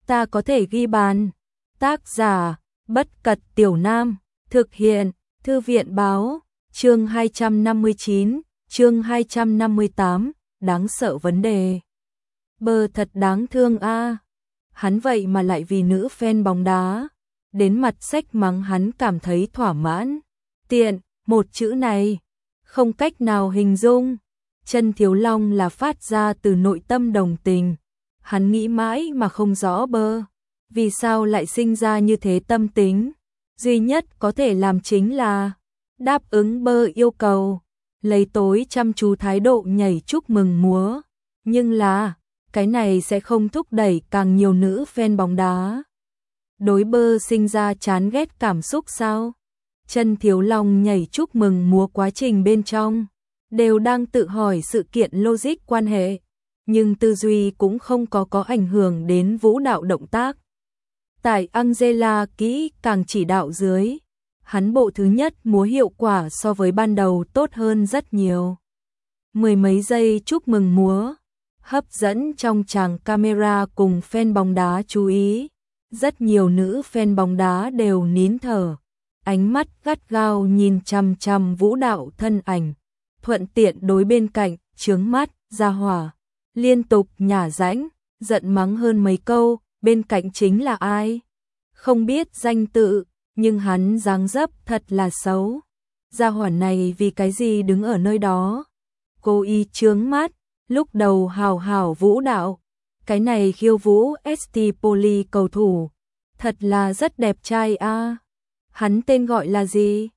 ta có thể ghi bàn. Tác giả, Bất Cật Tiểu Nam, thực hiện, Thư viện báo, chương 259, chương 258, đáng sợ vấn đề. Bơ thật đáng thương a. Hắn vậy mà lại vì nữ fan bóng đá, đến mặt xách mắng hắn cảm thấy thỏa mãn. Tiện, một chữ này, không cách nào hình dung. Chân Thiếu Long là phát ra từ nội tâm đồng tình. Hắn nghĩ mãi mà không rõ Bơ vì sao lại sinh ra như thế tâm tính. Duy nhất có thể làm chính là đáp ứng Bơ yêu cầu, lấy tối chăm chú thái độ nhảy chúc mừng múa. Nhưng là, cái này sẽ không thúc đẩy càng nhiều nữ fan bóng đá đối Bơ sinh ra chán ghét cảm xúc sao? Chân Thiếu Long nhảy chúc mừng múa quá trình bên trong đều đang tự hỏi sự kiện logic quan hệ, nhưng tư duy cũng không có ảnh hưởng đến vũ đạo động tác. Tại Angela kỹ càng chỉ đạo dưới, hắn bộ thứ nhất múa hiệu quả so với ban đầu tốt hơn rất nhiều. Mười mấy giây chúc mừng múa, hấp dẫn trong tràng camera cùng fan bóng đá chú ý. Rất nhiều nữ fan bóng đá đều nín thở, ánh mắt gắt gao nhìn chằm chằm vũ đạo thân ảnh, thuận tiện đối bên cạnh, chướng mắt, ra hỏa, liên tục nhả rãnh, giận mắng hơn mấy câu, bên cạnh chính là ai? Không biết danh tự, nhưng hắn dáng dấp thật là xấu. Gia hỏa này vì cái gì đứng ở nơi đó? Cô y chướng mắt, lúc đầu hào hào vũ đạo, cái này khiêu vũ ST Poli cầu thủ, thật là rất đẹp trai a. Hắn tên gọi là gì?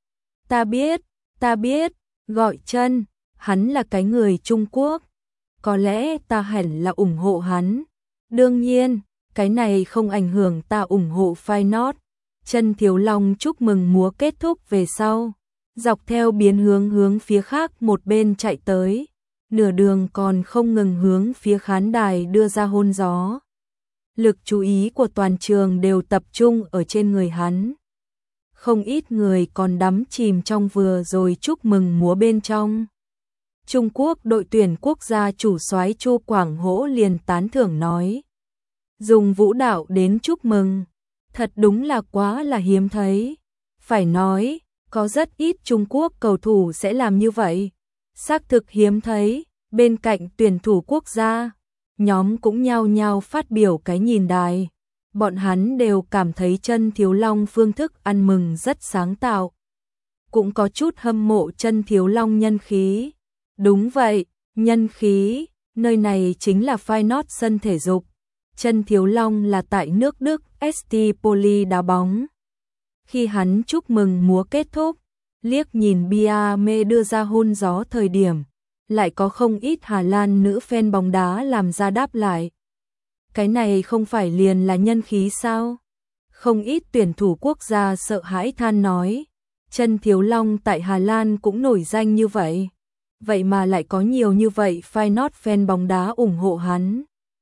Ta biết, gọi Chân, hắn là cái người Trung Quốc. Có lẽ ta hẳn là ủng hộ hắn. Đương nhiên, cái này không ảnh hưởng ta ủng hộ Feyenoord. Chân Thiếu Long chúc mừng múa kết thúc về sau, dọc theo biến hướng phía khác một bên chạy tới, nửa đường còn không ngừng hướng phía khán đài đưa ra hôn gió. Lực chú ý của toàn trường đều tập trung ở trên người hắn. Không ít người còn đắm chìm trong vừa rồi chúc mừng múa bên trong. Trung Quốc đội tuyển quốc gia chủ soái Chu Quảng Hỗ liền tán thưởng nói: dùng vũ đạo đến chúc mừng, thật đúng là quá là hiếm thấy. Phải nói, có rất ít Trung Quốc cầu thủ sẽ làm như vậy. Xác thực hiếm thấy. Bên cạnh tuyển thủ quốc gia, nhóm cũng nhao nhao phát biểu cái nhìn đài. Bọn hắn đều cảm thấy Chân Thiếu Long phương thức ăn mừng rất sáng tạo. Cũng có chút hâm mộ Chân Thiếu Long nhân khí. Đúng vậy, nhân khí, nơi này chính là Feyenoord sân thể dục. Chân Thiếu Long là tại nước Đức ST Poli đá bóng. Khi hắn chúc mừng múa kết thúc, liếc nhìn Biame đưa ra hôn gió thời điểm, lại có không ít Hà Lan nữ fan bóng đá làm ra đáp lại. Cái này không phải liền là nhân khí sao? Không ít tuyển thủ quốc gia sợ hãi than nói, Chân Thiếu Long tại Hà Lan cũng nổi danh như vậy. Vậy mà lại có nhiều như vậy Feyenoord fan bóng đá ủng hộ hắn.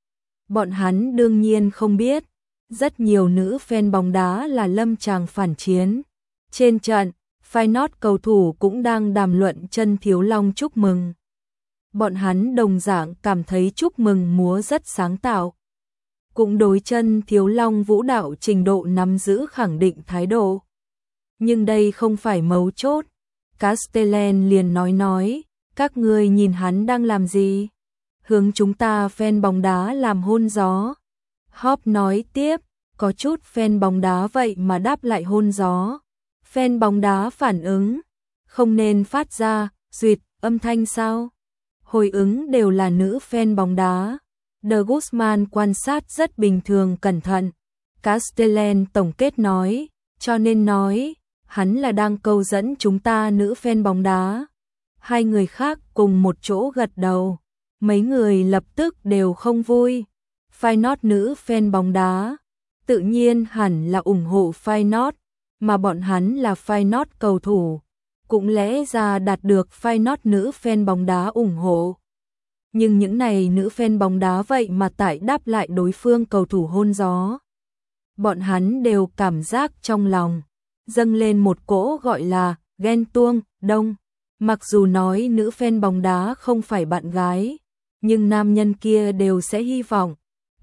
Bọn hắn đương nhiên không biết, rất nhiều nữ fan bóng đá là lâm tràng phản chiến. Trên trận, Feyenoord cầu thủ cũng đang đàm luận Chân Thiếu Long chúc mừng. Bọn hắn đồng dạng cảm thấy chúc mừng múa rất sáng tạo. Cũng đối Chân Thiếu Long vũ đạo trình độ nắm giữ khẳng định thái độ. Nhưng đây không phải mấu chốt. Castellan liền nói, các ngươi nhìn hắn đang làm gì? Hướng chúng ta fan bóng đá làm hôn gió. Hop nói tiếp, có chút fan bóng đá vậy mà đáp lại hôn gió. Fan bóng đá phản ứng, không nên phát ra duyệt âm thanh sao? Hồi ứng đều là nữ fan bóng đá. De Guzman quan sát rất bình thường cẩn thận. Castellan tổng kết nói, cho nên nói, hắn là đang câu dẫn chúng ta nữ fan bóng đá. Hai người khác cùng một chỗ gật đầu. Mấy người lập tức đều không vui. Feyenoord nữ fan bóng đá, tự nhiên hẳn là ủng hộ Feyenoord, mà bọn hắn là Feyenoord cầu thủ, cũng lẽ ra đạt được Feyenoord nữ fan bóng đá ủng hộ. Nhưng những này nữ fan bóng đá vậy mà tại đáp lại đối phương cầu thủ hôn gió. Bọn hắn đều cảm giác trong lòng dâng lên một cỗ gọi là ghen tuông, đông. Mặc dù nói nữ fan bóng đá không phải bạn gái, nhưng nam nhân kia đều sẽ hy vọng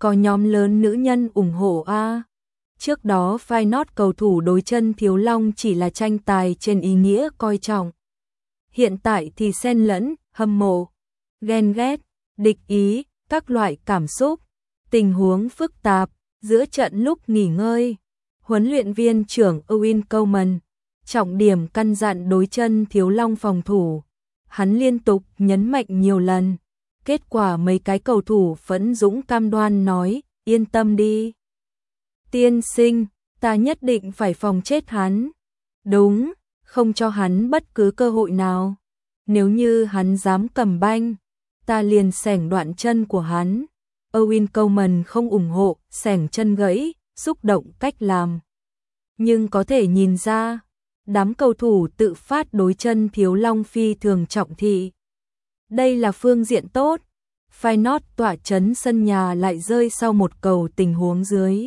có nhóm lớn nữ nhân ủng hộ a. Trước đó Feyenoord cầu thủ đối chân Thiếu Long chỉ là tranh tài trên ý nghĩa coi trọng. Hiện tại thì xen lẫn, hâm mộ, ghen ghét, địch ý, các loại cảm xúc, tình huống phức tạp. Giữa trận lúc nghỉ ngơi, huấn luyện viên trưởng Owen Coleman trọng điểm căn dặn đối chân Thiếu Long phòng thủ. Hắn liên tục nhấn mạnh nhiều lần. Kết quả mấy cái cầu thủ phẫn dũng cam đoan nói, yên tâm đi. Tiên sinh, ta nhất định phải phòng chết hắn. Đúng, không cho hắn bất cứ cơ hội nào. Nếu như hắn dám cầm banh, ta liền xẻng đoạn chân của hắn. Owen Coleman không ủng hộ xẻng chân gãy, xúc động cách làm. Nhưng có thể nhìn ra, đám cầu thủ tự phát đối chân Thiếu Long phi thường trọng thị. Đây là phương diện tốt. Feyenoord tỏa trấn sân nhà lại rơi sau một cầu tình huống dưới.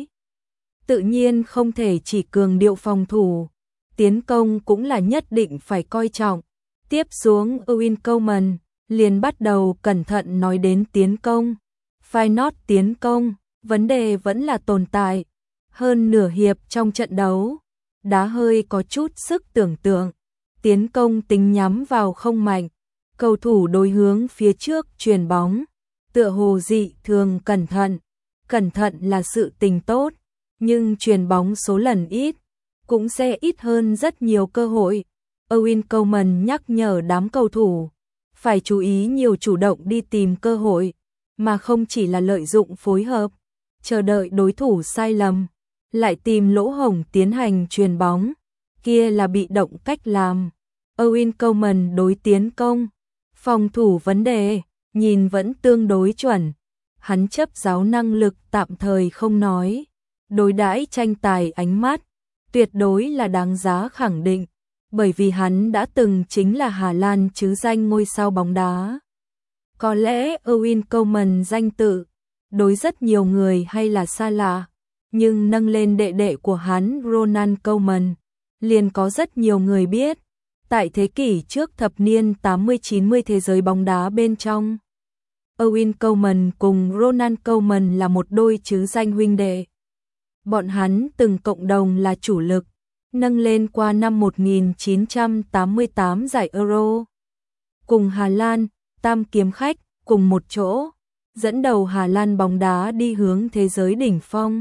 Tự nhiên không thể chỉ cường điệu phòng thủ, tiến công cũng là nhất định phải coi trọng. Tiếp xuống Owen Coleman liền bắt đầu cẩn thận nói đến tiến công. Feyenoord tiến công, vấn đề vẫn là tồn tại. Hơn nửa hiệp trong trận đấu, đá hơi có chút sức tưởng tượng. Tiến công tính nhắm vào không mạnh. Cầu thủ đối hướng phía trước chuyền bóng, tựa hồ dị thường cẩn thận. Cẩn thận là sự tình tốt, nhưng chuyền bóng số lần ít, cũng sẽ ít hơn rất nhiều cơ hội. Owen Coleman nhắc nhở đám cầu thủ, phải chú ý nhiều chủ động đi tìm cơ hội, mà không chỉ là lợi dụng phối hợp, chờ đợi đối thủ sai lầm, lại tìm lỗ hổng tiến hành chuyền bóng, kia là bị động cách làm. Owen Coleman đối tiến công, phòng thủ vấn đề, nhìn vẫn tương đối chuẩn. Hắn chấp giáo năng lực tạm thời không nói. Đối đãi tranh tài ánh mắt, tuyệt đối là đáng giá khẳng định, bởi vì hắn đã từng chính là Hà Lan chứ danh ngôi sao bóng đá. Có lẽ Owen Coleman danh tự, đối rất nhiều người hay là xa lạ, nhưng nâng lên đệ đệ của hắn Ronald Koeman, liền có rất nhiều người biết. Tại thế kỷ trước thập niên 80-90 thế giới bóng đá bên trong, Owen Coleman cùng Ronald Koeman là một đôi chứ danh huynh đệ. Bọn hắn từng cộng đồng là chủ lực, nâng lên qua năm 1988 giải Euro. Cùng Hà Lan, tam kiếm khách, cùng một chỗ, dẫn đầu Hà Lan bóng đá đi hướng thế giới đỉnh phong.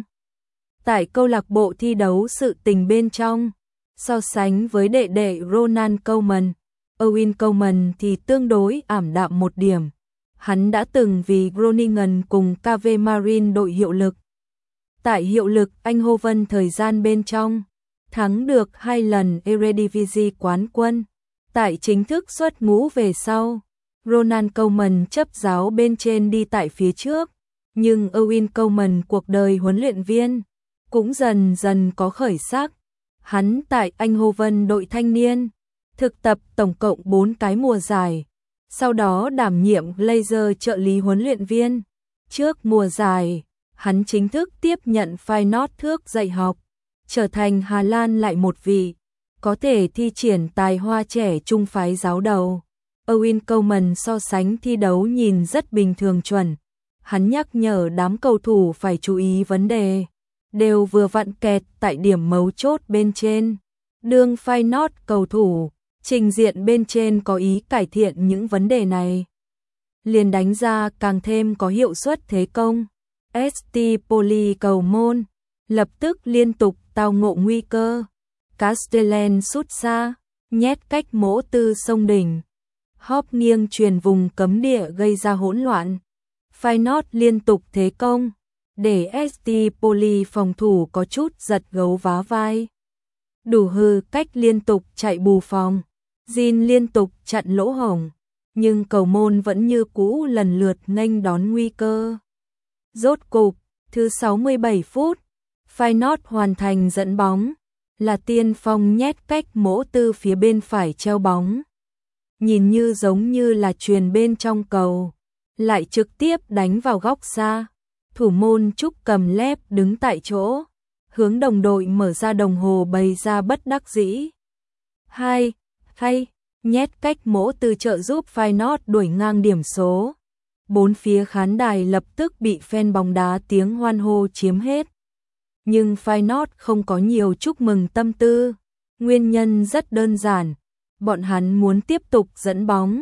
Tại câu lạc bộ thi đấu sự tình bên trong, so sánh với đệ đệ Ronald Koeman, Owen Coleman thì tương đối ảm đạm một điểm. Hắn đã từng vì Groningen cùng KV Marine đội hiệu lực. Tại hiệu lực Eindhoven thời gian bên trong, thắng được 2 lần Eredivisie quán quân. Tại chính thức xuất ngũ về sau, Ronald Koeman chấp giáo bên trên đi tại phía trước, nhưng Owen Coleman cuộc đời huấn luyện viên cũng dần dần có khởi sắc. Hắn tại Eindhoven đội thanh niên, thực tập tổng cộng 4 cái mùa giải, sau đó đảm nhiệm Glazer trợ lý huấn luyện viên. Trước mùa giải, hắn chính thức tiếp nhận Feyenoord thước dạy học, trở thành Hà Lan lại một vị có thể thi triển tài hoa trẻ trung phái giáo đầu. Owen Coleman so sánh thi đấu nhìn rất bình thường chuẩn. Hắn nhắc nhở đám cầu thủ phải chú ý vấn đề, đều vừa vặn kẹt tại điểm mấu chốt bên trên. Đương Feyenoord cầu thủ trình diện bên trên có ý cải thiện những vấn đề này, liền đánh ra càng thêm có hiệu suất thế công. ST Poli cầu môn lập tức liên tục tao ngộ nguy cơ. Castellan sút xa, nhét cách mỗ tư sông đỉnh. Hop nghiêng truyền vùng cấm địa gây ra hỗn loạn. Feyenoord liên tục thế công, để ST Poli phòng thủ có chút giật gấu vá vai. Đủ hư cách liên tục chạy bù phòng. Jin liên tục chặn lỗ hổng, nhưng cầu môn vẫn như cũ lần lượt nghênh đón nguy cơ. Rốt cục, thứ 67 phút, Feyenoord hoàn thành dẫn bóng, là Tiên Phong nhét cách mỗ tư phía bên phải treo bóng. Nhìn như giống như là chuyền bên trong cầu, lại trực tiếp đánh vào góc xa. Thủ môn Trúc cầm lép đứng tại chỗ, hướng đồng đội mở ra đồng hồ bày ra bất đắc dĩ. Hay, nhét cách mỗ tư trợ giúp Feyenoord đuổi ngang điểm số. bốn phía khán đài lập tức bị fan bóng đá tiếng hoan hô chiếm hết. Nhưng Feyenoord không có nhiều chúc mừng tâm tư. Nguyên nhân rất đơn giản, bọn hắn muốn tiếp tục dẫn bóng.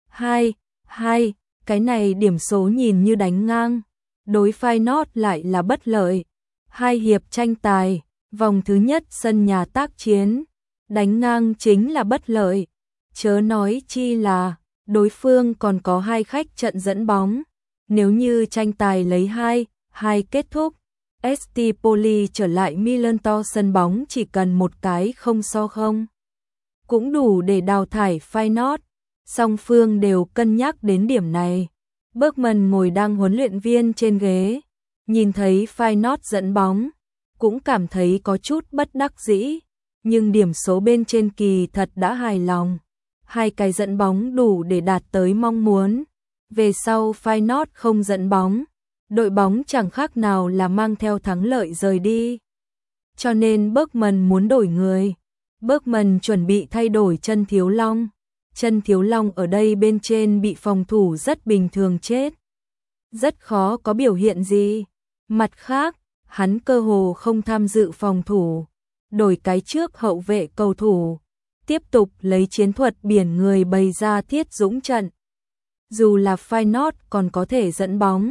2-2, cái này điểm số nhìn như đánh ngang, đối Feyenoord lại là bất lợi. 2 hiệp tranh tài, vòng thứ nhất sân nhà tác chiến, đánh ngang chính là bất lợi. Chớ nói chi là đối phương còn có 2 khách trận dẫn bóng. Nếu như tranh tài lấy 2-2 kết thúc, ST Poli trở lại Milanto sân bóng chỉ cần một cái không so không cũng đủ để đào thải Feyenoord. Song phương đều cân nhắc đến điểm này. Bergman ngồi đang huấn luyện viên trên ghế, nhìn thấy Feyenoord dẫn bóng, cũng cảm thấy có chút bất đắc dĩ, nhưng điểm số bên trên kỳ thật đã hài lòng. 2 cái dẫn bóng đủ để đạt tới mong muốn. Về sau Feyenoord không dẫn bóng, đội bóng chẳng khác nào là mang theo thắng lợi rời đi. Cho nên Bergman muốn đổi người. Bergman chuẩn bị thay đổi Chân Thiếu Long. Chân Thiếu Long ở đây bên trên bị phòng thủ rất bình thường chết, rất khó có biểu hiện gì. Mặt khác, hắn cơ hồ không tham dự phòng thủ, đổi cái trước hậu vệ cầu thủ, tiếp tục lấy chiến thuật biển người bày ra thiết dũng trận. Dù là Feyenoord còn có thể dẫn bóng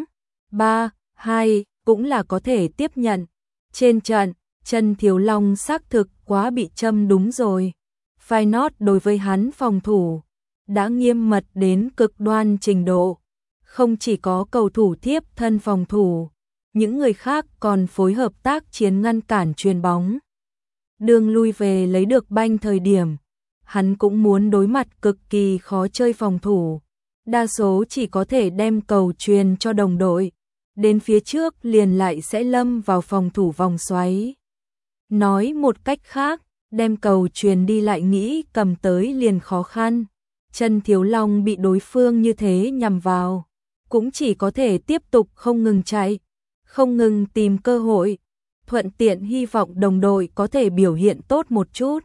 3-2 cũng là có thể tiếp nhận. Trên trận, Chân Thiếu Long xác thực quá bị châm đúng rồi. Feyenoord đối với hắn phòng thủ đã nghiêm mật đến cực đoan trình độ. Không chỉ có cầu thủ thiếp thân phòng thủ, những người khác còn phối hợp tác chiến ngăn cản chuyền bóng. Đường lui về lấy được banh thời điểm, hắn cũng muốn đối mặt cực kỳ khó chơi phòng thủ. Đa số chỉ có thể đem cầu truyền cho đồng đội, đến phía trước liền lại sẽ lâm vào phòng thủ vòng xoáy. Nói một cách khác, đem cầu truyền đi lại nghĩ cầm tới liền khó khăn. Chân Thiếu Long bị đối phương như thế nhằm vào, cũng chỉ có thể tiếp tục không ngừng chạy, không ngừng tìm cơ hội, thuận tiện hy vọng đồng đội có thể biểu hiện tốt một chút.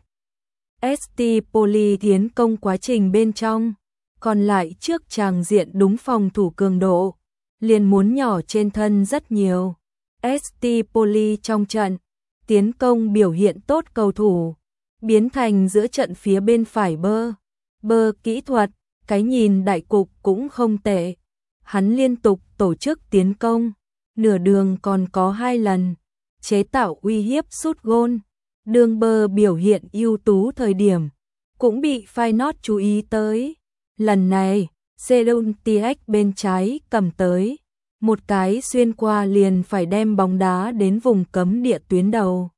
ST Poli tiến công quá trình bên trong, còn lại trước tràng diện đúng phòng thủ cường độ, liền muốn nhỏ trên thân rất nhiều. ST Poli trong trận, tiến công biểu hiện tốt cầu thủ, biến thành giữa trận phía bên phải bơ kỹ thuật, cái nhìn đại cục cũng không tệ. Hắn liên tục tổ chức tiến công, nửa đường còn có 2 lần chế tạo uy hiếp sút gôn. Đường bơ biểu hiện ưu tú thời điểm, cũng bị Feyenoord chú ý tới. Lần này, Seedon TX bên trái cầm tới, một cái xuyên qua liền phải đem bóng đá đến vùng cấm địa tuyến đầu.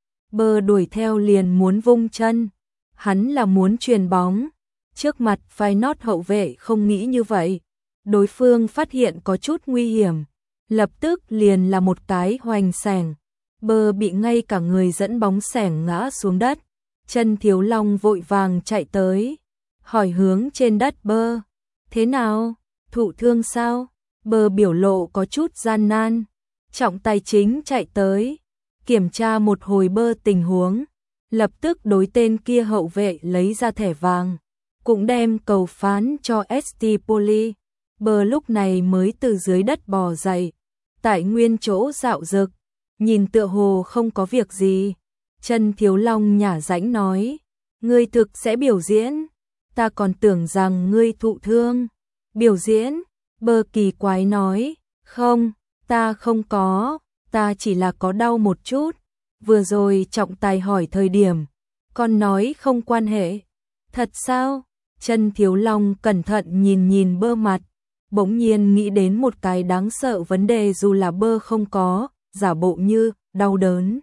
Bơ đuổi theo liền muốn vung chân, hắn là muốn chuyền bóng. Trước mặt Feyenoord hậu vệ không nghĩ như vậy, đối phương phát hiện có chút nguy hiểm, lập tức liền là một cái hoành xẻng. Bơ bị ngay cả người dẫn bóng xẻng ngã xuống đất. Chân Thiếu Long vội vàng chạy tới, hỏi hướng trên đất Bơ, thế nào, thụ thương sao? Bơ biểu lộ có chút gian nan, trọng tài chính chạy tới, kiểm tra một hồi Bơ tình huống, lập tức đối tên kia hậu vệ lấy ra thẻ vàng, cũng đem cầu phán cho ST Poli. Bơ lúc này mới từ dưới đất bò dậy, tại nguyên chỗ dạo dực, nhìn tựa hồ không có việc gì. Chân Thiếu Long nhả rãnh nói, ngươi thực sẽ biểu diễn, ta còn tưởng rằng ngươi thụ thương. Biểu diễn? Bơ kỳ quái nói, không, ta không có, ta chỉ là có đau một chút. Vừa rồi trọng tài hỏi thời điểm, con nói không quan hệ. Thật sao? Chân Thiếu Long cẩn thận nhìn nhìn Bơ mặt, bỗng nhiên nghĩ đến một cái đáng sợ vấn đề dù là Bơ không có, giả bộ như đau đớn.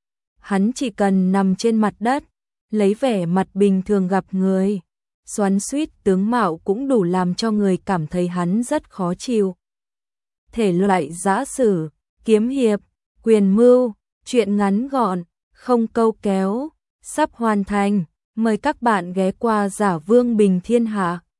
Hắn chỉ cần nằm trên mặt đất, lấy vẻ mặt bình thường gặp người, xoắn xuýt tướng mạo cũng đủ làm cho người cảm thấy hắn rất khó chịu. Thể loại giã sử, kiếm hiệp, quyền mưu, truyện ngắn gọn, không câu kéo, sắp hoàn thành. Mời các bạn ghé qua Giả Vương Bình Thiên Hạ.